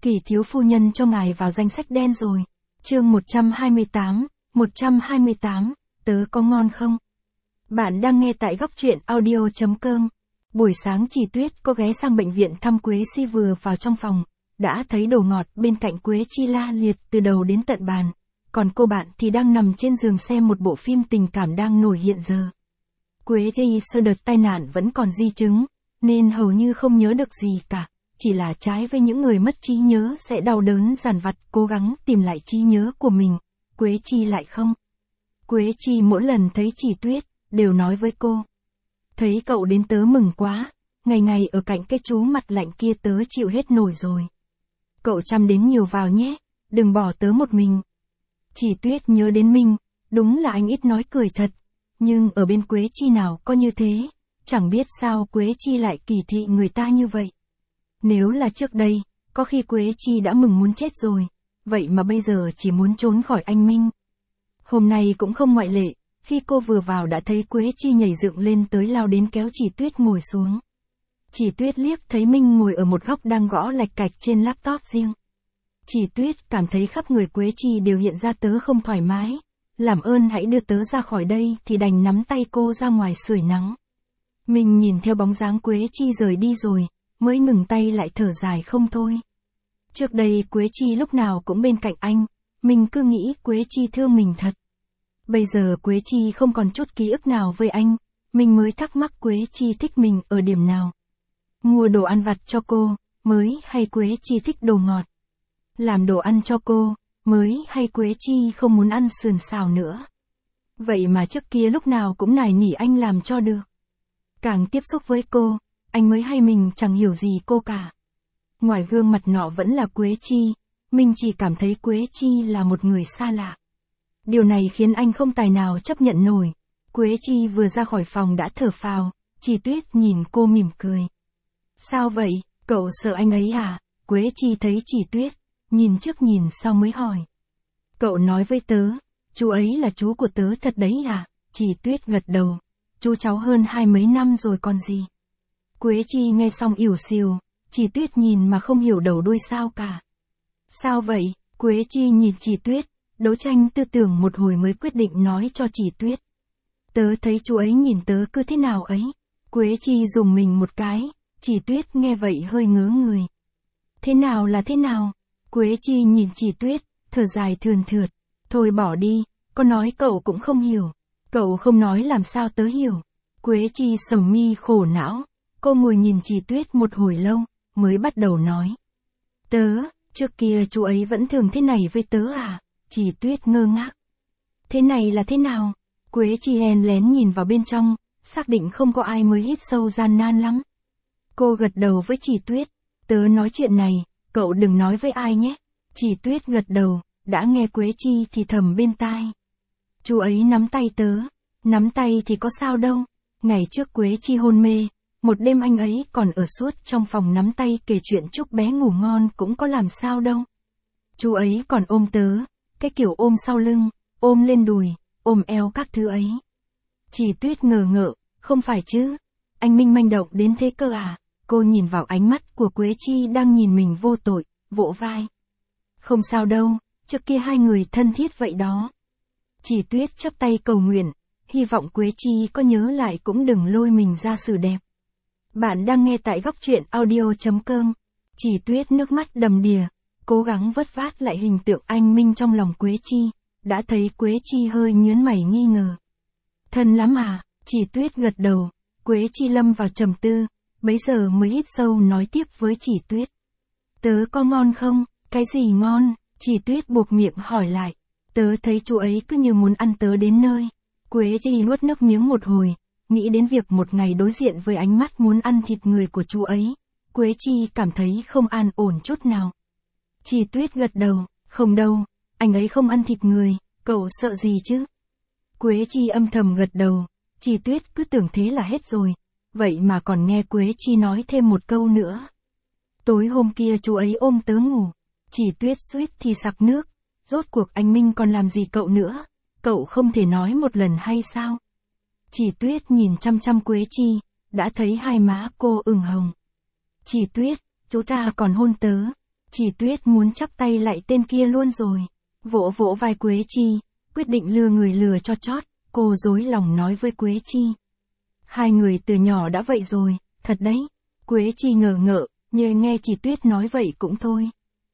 Kỳ thiếu phu nhân cho ngài vào danh sách đen rồi. Chương 128, tớ có ngon không? Bạn đang nghe tại góc truyện audio.com. Buổi sáng Chỉ Tuyết có ghé sang bệnh viện thăm Quế Chi, vừa vào trong phòng, đã thấy đồ ngọt bên cạnh Quế Chi la liệt từ đầu đến tận bàn, còn cô bạn thì đang nằm trên giường xem một bộ phim tình cảm đang nổi hiện giờ. Quế Chi sau đợt tai nạn vẫn còn di chứng, nên hầu như không nhớ được gì cả, chỉ là trái với những người mất trí nhớ sẽ đau đớn dằn vặt cố gắng tìm lại trí nhớ của mình, Quế Chi lại không. Quế Chi mỗi lần thấy Chỉ Tuyết, đều nói với cô: thấy cậu đến tớ mừng quá, ngày ngày ở cạnh cái chú mặt lạnh kia tớ chịu hết nổi rồi. Cậu chăm đến nhiều vào nhé, đừng bỏ tớ một mình. Chỉ Tuyết nhớ đến Minh, đúng là anh ít nói cười thật, nhưng ở bên Quế Chi nào có như thế, chẳng biết sao Quế Chi lại kỳ thị người ta như vậy. Nếu là trước đây, có khi Quế Chi đã mừng muốn chết rồi, vậy mà bây giờ chỉ muốn trốn khỏi anh Minh. Hôm nay cũng không ngoại lệ, khi cô vừa vào đã thấy Quế Chi nhảy dựng lên tới lao đến kéo Chỉ Tuyết ngồi xuống. Chỉ Tuyết liếc thấy Minh ngồi ở một góc đang gõ lạch cạch trên laptop riêng. Chỉ Tuyết cảm thấy khắp người Quế Chi đều hiện ra tớ không thoải mái, làm ơn hãy đưa tớ ra khỏi đây, thì đành nắm tay cô ra ngoài sưởi nắng. Mình nhìn theo bóng dáng Quế Chi rời đi rồi, mới ngừng tay lại thở dài không thôi. Trước đây Quế Chi lúc nào cũng bên cạnh anh, mình cứ nghĩ Quế Chi thương mình thật. Bây giờ Quế Chi không còn chút ký ức nào với anh, mình mới thắc mắc Quế Chi thích mình ở điểm nào. Mua đồ ăn vặt cho cô, mới hay Quế Chi thích đồ ngọt. Làm đồ ăn cho cô, mới hay Quế Chi không muốn ăn sườn xào nữa. Vậy mà trước kia lúc nào cũng nài nỉ anh làm cho được. Càng tiếp xúc với cô, anh mới hay mình chẳng hiểu gì cô cả. Ngoài gương mặt nọ vẫn là Quế Chi, mình chỉ cảm thấy Quế Chi là một người xa lạ. Điều này khiến anh không tài nào chấp nhận nổi. Quế Chi vừa ra khỏi phòng đã thở phào, Chỉ Tuyết nhìn cô mỉm cười. Sao vậy, cậu sợ anh ấy à? Quế Chi thấy Chỉ Tuyết, nhìn trước nhìn sau mới hỏi. Cậu nói với tớ, chú ấy là chú của tớ thật đấy à? Chỉ Tuyết gật đầu, chú cháu hơn 20 mấy năm rồi còn gì. Quế Chi nghe xong ỉu xìu, Chỉ Tuyết nhìn mà không hiểu đầu đuôi sao cả. Sao vậy? Quế Chi nhìn Chỉ Tuyết, đấu tranh tư tưởng một hồi mới quyết định nói cho Chỉ Tuyết. Tớ thấy chú ấy nhìn tớ cứ thế nào ấy. Quế Chi dùng mình một cái, Chỉ Tuyết nghe vậy hơi ngớ người. Thế nào là thế nào? Quế Chi nhìn Chỉ Tuyết, thở dài thườn thượt. Thôi bỏ đi, có nói cậu cũng không hiểu. Cậu không nói làm sao tớ hiểu. Quế Chi sầm mi khổ não. Cô ngồi nhìn Chỉ Tuyết một hồi lâu, mới bắt đầu nói. Trước kia chú ấy vẫn thường thế này với tớ à? Chỉ Tuyết ngơ ngác. Thế này là thế nào? Quế Chi hèn lén nhìn vào bên trong, xác định không có ai mới hít sâu gian nan lắm. Cô gật đầu với Chỉ Tuyết. Tớ nói chuyện này, cậu đừng nói với ai nhé. Chỉ Tuyết gật đầu, đã nghe Quế Chi thì thầm bên tai. Chú ấy nắm tay tớ. Nắm tay thì có sao đâu. Ngày trước Quế Chi hôn mê, một đêm anh ấy còn ở suốt trong phòng nắm tay kể chuyện chúc bé ngủ ngon cũng có làm sao đâu. Chú ấy còn ôm tớ, cái kiểu ôm sau lưng, ôm lên đùi, ôm eo các thứ ấy. Chỉ Tuyết ngờ ngợ, không phải chứ? Anh Minh manh động đến thế cơ à? Cô nhìn vào ánh mắt của Quế Chi đang nhìn mình vô tội, vỗ vai. Không sao đâu, trước kia hai người thân thiết vậy đó. Chỉ Tuyết chắp tay cầu nguyện, hy vọng Quế Chi có nhớ lại cũng đừng lôi mình ra xử đẹp. Bạn đang nghe tại góc truyện audio.com. Chỉ Tuyết nước mắt đầm đìa, cố gắng vớt vát lại hình tượng anh Minh trong lòng Quế Chi, đã thấy Quế Chi hơi nhướng mày nghi ngờ. Thân lắm à? Chỉ Tuyết gật đầu. Quế Chi lâm vào trầm tư, bấy giờ mới hít sâu nói tiếp với Chỉ Tuyết. Tớ có ngon không? Cái gì ngon? Chỉ Tuyết buộc miệng hỏi lại. Tớ thấy chú ấy cứ như muốn ăn tớ đến nơi. Quế Chi nuốt nước miếng một hồi, nghĩ đến việc một ngày đối diện với ánh mắt muốn ăn thịt người của chú ấy. Quế Chi cảm thấy không an ổn chút nào. Chỉ Tuyết gật đầu, không đâu, anh ấy không ăn thịt người, cậu sợ gì chứ? Quế Chi âm thầm gật đầu, Chỉ Tuyết cứ tưởng thế là hết rồi, vậy mà còn nghe Quế Chi nói thêm một câu nữa. Tối hôm kia chú ấy ôm tớ ngủ. Chỉ Tuyết suýt thì sặc nước, rốt cuộc anh Minh còn làm gì cậu nữa, cậu không thể nói một lần hay sao? Chỉ Tuyết nhìn chăm chăm Quế Chi, đã thấy hai má cô ửng hồng. Chỉ Tuyết, chú ta còn hôn tớ. Chỉ Tuyết muốn chắp tay lại tên kia luôn rồi. Vỗ vỗ vai Quế Chi, quyết định lừa người lừa cho chót, cô dối lòng nói với Quế Chi. Hai người từ nhỏ đã vậy rồi, thật đấy. Quế Chi ngờ ngợ, nhưng nghe Chỉ Tuyết nói vậy cũng thôi.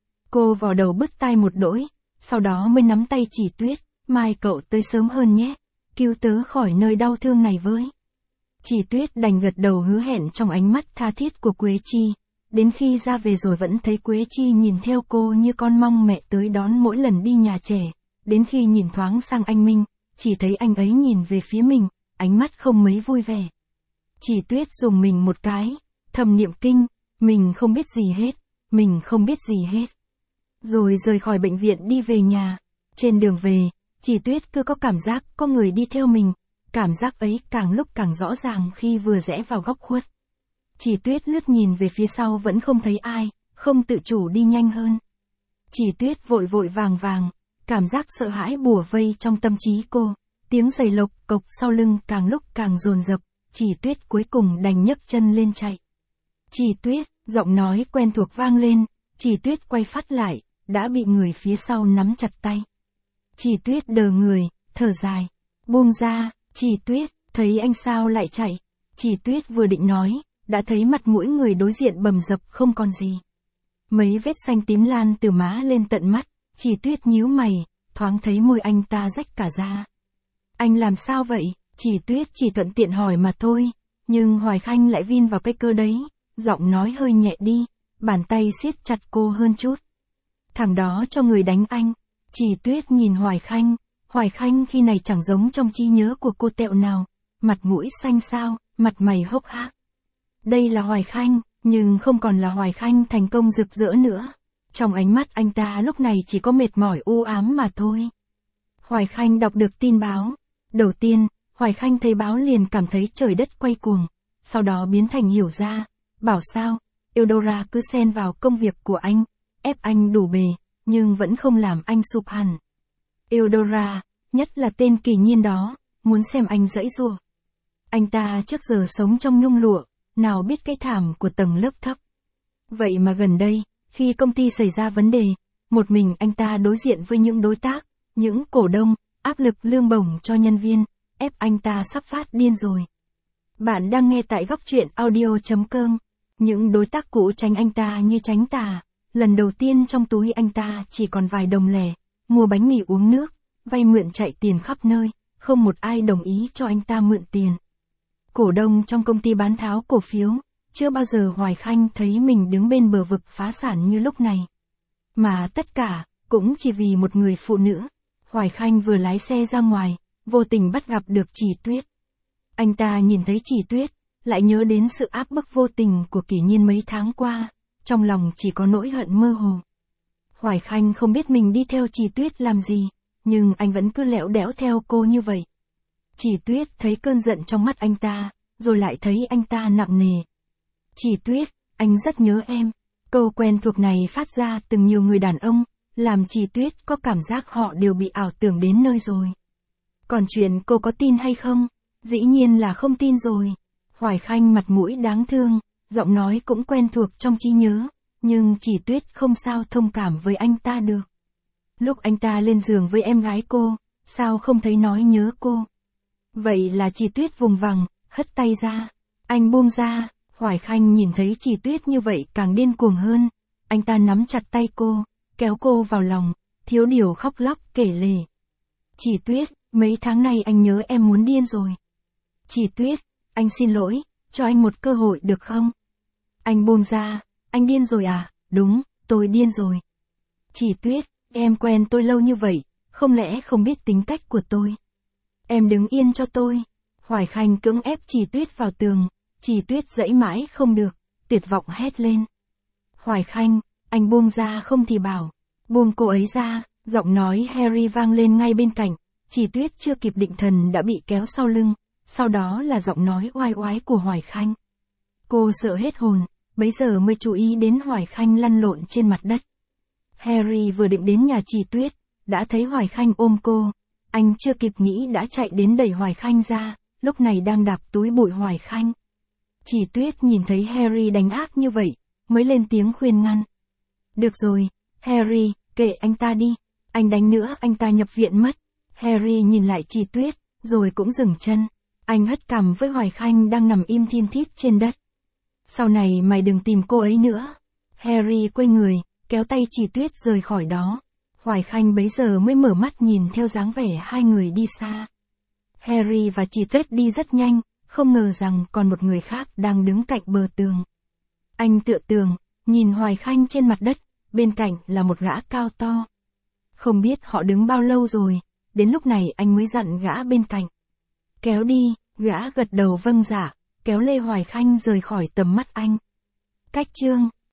Cô vò đầu bứt tai một đỗi, sau đó mới nắm tay Chỉ Tuyết, mai cậu tới sớm hơn nhé, cứu tớ khỏi nơi đau thương này với. Chỉ Tuyết đành gật đầu hứa hẹn trong ánh mắt tha thiết của Quế Chi. Đến khi ra về rồi vẫn thấy Quế Chi nhìn theo cô như con mong mẹ tới đón mỗi lần đi nhà trẻ. Đến khi nhìn thoáng sang anh Minh, chỉ thấy anh ấy nhìn về phía mình, ánh mắt không mấy vui vẻ. Chỉ Tuyết dùng mình một cái, thầm niệm kinh, mình không biết gì hết, mình không biết gì hết. Rồi rời khỏi bệnh viện đi về nhà. Trên đường về, Chỉ Tuyết cứ có cảm giác có người đi theo mình. Cảm giác ấy càng lúc càng rõ ràng khi vừa rẽ vào góc khuất. Chỉ Tuyết lướt nhìn về phía sau vẫn không thấy ai, không tự chủ đi nhanh hơn. Chỉ Tuyết vội vội vàng vàng, cảm giác sợ hãi bủa vây trong tâm trí cô. Tiếng giày lộc cộc sau lưng càng lúc càng dồn dập, Chỉ Tuyết cuối cùng đành nhấc chân lên chạy. Chỉ Tuyết, giọng nói quen thuộc vang lên, Chỉ Tuyết quay phát lại, đã bị người phía sau nắm chặt tay. Chỉ Tuyết đờ người, thở dài, buông ra. Chỉ Tuyết, thấy anh sao lại chạy? Chỉ Tuyết vừa định nói, đã thấy mặt mũi người đối diện bầm dập không còn gì. Mấy vết xanh tím lan từ má lên tận mắt, Chỉ Tuyết nhíu mày, thoáng thấy môi anh ta rách cả ra. Anh làm sao vậy? Chỉ Tuyết chỉ thuận tiện hỏi mà thôi, nhưng Hoài Khanh lại vin vào cái cơ đấy, giọng nói hơi nhẹ đi, bàn tay siết chặt cô hơn chút. Thằng đó cho người đánh anh. Chỉ Tuyết nhìn Hoài Khanh khi này chẳng giống trong trí nhớ của cô tẹo nào, mặt mũi xanh xao, mặt mày hốc hác. Đây là Hoài Khanh, nhưng không còn là Hoài Khanh thành công rực rỡ nữa. Trong ánh mắt anh ta lúc này chỉ có mệt mỏi u ám mà thôi. Hoài Khanh đọc được tin báo. Đầu tiên, Hoài Khanh thấy báo liền cảm thấy trời đất quay cuồng, sau đó biến thành hiểu ra, bảo sao, Eudora cứ xen vào công việc của anh, ép anh đủ bề, nhưng vẫn không làm anh sụp hẳn. Eudora, nhất là tên kỳ nhiên đó, muốn xem anh giãy giụa. Anh ta trước giờ sống trong nhung lụa, nào biết cái thảm của tầng lớp thấp. Vậy mà gần đây, khi công ty xảy ra vấn đề, một mình anh ta đối diện với những đối tác, những cổ đông, áp lực lương bổng cho nhân viên, ép anh ta sắp phát điên rồi. Bạn đang nghe tại góc truyện audio.com. Những đối tác cũ tránh anh ta như tránh tà. Lần đầu tiên trong túi anh ta chỉ còn vài đồng lẻ, mua bánh mì uống nước, vay mượn chạy tiền khắp nơi, không một ai đồng ý cho anh ta mượn tiền. Cổ đông trong công ty bán tháo cổ phiếu, chưa bao giờ Hoài Khanh thấy mình đứng bên bờ vực phá sản như lúc này. Mà tất cả, cũng chỉ vì một người phụ nữ. Hoài Khanh vừa lái xe ra ngoài, vô tình bắt gặp được Chỉ Tuyết. Anh ta nhìn thấy Chỉ Tuyết, lại nhớ đến sự áp bức vô tình của Kỷ Nhiên mấy tháng qua, trong lòng chỉ có nỗi hận mơ hồ. Hoài Khanh không biết mình đi theo Chỉ Tuyết làm gì, nhưng anh vẫn cứ lẽo đẽo theo cô như vậy. Chỉ Tuyết thấy cơn giận trong mắt anh ta, rồi lại thấy anh ta nặng nề. Chỉ Tuyết, anh rất nhớ em. Câu quen thuộc này phát ra từ nhiều người đàn ông, làm Chỉ Tuyết có cảm giác họ đều bị ảo tưởng đến nơi rồi. Còn chuyện cô có tin hay không? Dĩ nhiên là không tin rồi. Hoài Khanh mặt mũi đáng thương, giọng nói cũng quen thuộc trong trí nhớ, nhưng Chỉ Tuyết không sao thông cảm với anh ta được. Lúc anh ta lên giường với em gái cô, sao không thấy nói nhớ cô? Vậy là Chỉ Tuyết vùng vằng, hất tay ra. Anh buông ra. Hoài Khanh nhìn thấy Chỉ Tuyết như vậy càng điên cuồng hơn. Anh ta nắm chặt tay cô, kéo cô vào lòng, thiếu điều khóc lóc kể lể. Chỉ Tuyết, mấy tháng nay anh nhớ em muốn điên rồi. Chỉ Tuyết, anh xin lỗi, cho anh một cơ hội được không? Anh buông ra. Anh điên rồi à? Đúng, tôi điên rồi. Chỉ Tuyết, em quen tôi lâu như vậy, không lẽ không biết tính cách của tôi? Em đứng yên cho tôi. Hoài Khanh cưỡng ép Chỉ Tuyết vào tường. Chỉ Tuyết giãy mãi không được, tuyệt vọng hét lên. Hoài Khanh, anh buông ra không thì bảo. Buông cô ấy ra. Giọng nói Harry vang lên ngay bên cạnh. Chỉ Tuyết chưa kịp định thần đã bị kéo sau lưng. Sau đó là giọng nói oai oái của Hoài Khanh. Cô sợ hết hồn, bấy giờ mới chú ý đến Hoài Khanh lăn lộn trên mặt đất. Harry vừa định đến nhà Chỉ Tuyết, đã thấy Hoài Khanh ôm cô. Anh chưa kịp nghĩ đã chạy đến đẩy Hoài Khanh ra, lúc này đang đạp túi bụi Hoài Khanh. Chỉ Tuyết nhìn thấy Harry đánh ác như vậy, mới lên tiếng khuyên ngăn. Được rồi, Harry, kệ anh ta đi. Anh đánh nữa anh ta nhập viện mất. Harry nhìn lại Chi Tuyết, rồi cũng dừng chân. Anh hất cằm với Hoài Khanh đang nằm im thin thít trên đất. Sau này mày đừng tìm cô ấy nữa. Harry quay người, kéo tay Chi Tuyết rời khỏi đó. Hoài Khanh bấy giờ mới mở mắt nhìn theo dáng vẻ hai người đi xa. Harry và Chi Tuyết đi rất nhanh, không ngờ rằng còn một người khác đang đứng cạnh bờ tường. Anh tựa tường, nhìn Hoài Khanh trên mặt đất, bên cạnh là một gã cao to. Không biết họ đứng bao lâu rồi, đến lúc này anh mới dặn gã bên cạnh. Kéo đi, gã gật đầu vâng dạ, kéo Lê Hoài Khanh rời khỏi tầm mắt anh. Cách chương